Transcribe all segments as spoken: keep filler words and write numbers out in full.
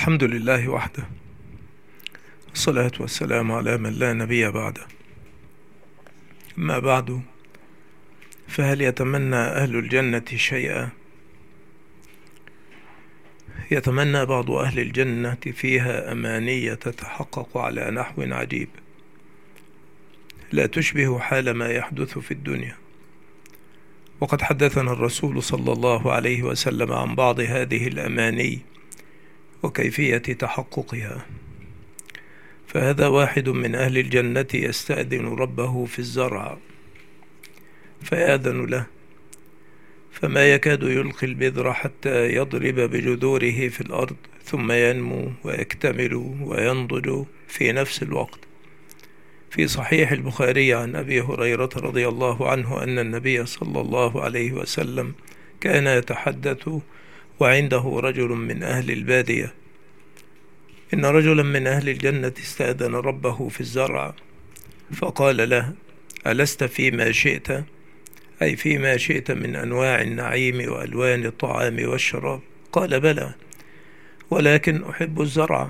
الحمد لله وحده، والصلاة والسلام على من لا نبي بعده. أما بعد، فهل يتمنى أهل الجنة شيئا؟ يتمنى بعض أهل الجنة فيها أماني تتحقق على نحو عجيب لا تشبه حال ما يحدث في الدنيا. وقد حدثنا الرسول صلى الله عليه وسلم عن بعض هذه الأماني وكيفية تحققها. فهذا واحد من أهل الجنة يستأذن ربه في الزرع فيأذن له، فما يكاد يلقي البذر حتى يضرب بجذوره في الأرض، ثم ينمو ويكتمل وينضج في نفس الوقت. في صحيح البخاري عن أبي هريرة رضي الله عنه أن النبي صلى الله عليه وسلم كان يتحدث وعنده رجل من أهل البادية: إن رجلا من أهل الجنة استأذن ربه في الزرع فقال له: ألست فيما شئت؟ أي فيما شئت من أنواع النعيم وألوان الطعام والشراب؟ قال: بلى، ولكن أحب الزرع.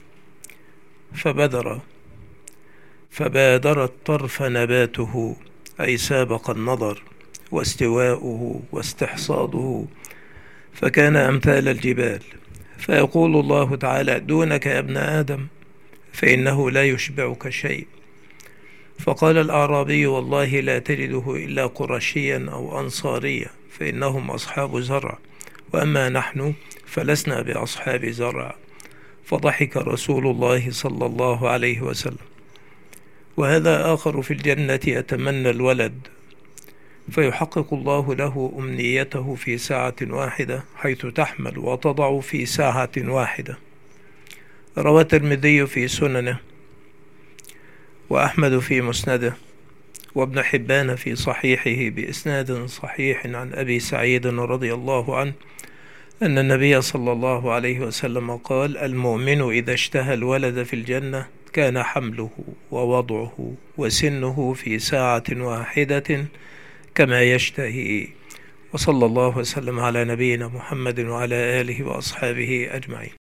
فبدر فبادر الطرف نباته، أي سابق النظر، واستواؤه واستحصاده، فكان أمثال الجبال. فيقول الله تعالى: دونك يا ابن آدم، فإنه لا يشبعك شيء. فقال الأعرابي: والله لا تجده إلا قرشيا أو أنصاريا، فإنهم أصحاب زرع، وأما نحن فلسنا بأصحاب زرع. فضحك رسول الله صلى الله عليه وسلم. وهذا آخر في الجنة يتمنى الولد، فيحقق الله له أمنيته في ساعة واحدة، حيث تحمل وتضع في ساعة واحدة. روى الترمذي في سننه، وأحمد في مسنده، وابن حبان في صحيحه بإسناد صحيح عن أبي سعيد رضي الله عنه أن النبي صلى الله عليه وسلم قال: المؤمن إذا اشتهى الولد في الجنة كان حمله ووضعه وسنه في ساعة واحدة كما يشتهي. وصلى الله وسلم على نبينا محمد وعلى آله وأصحابه أجمعين.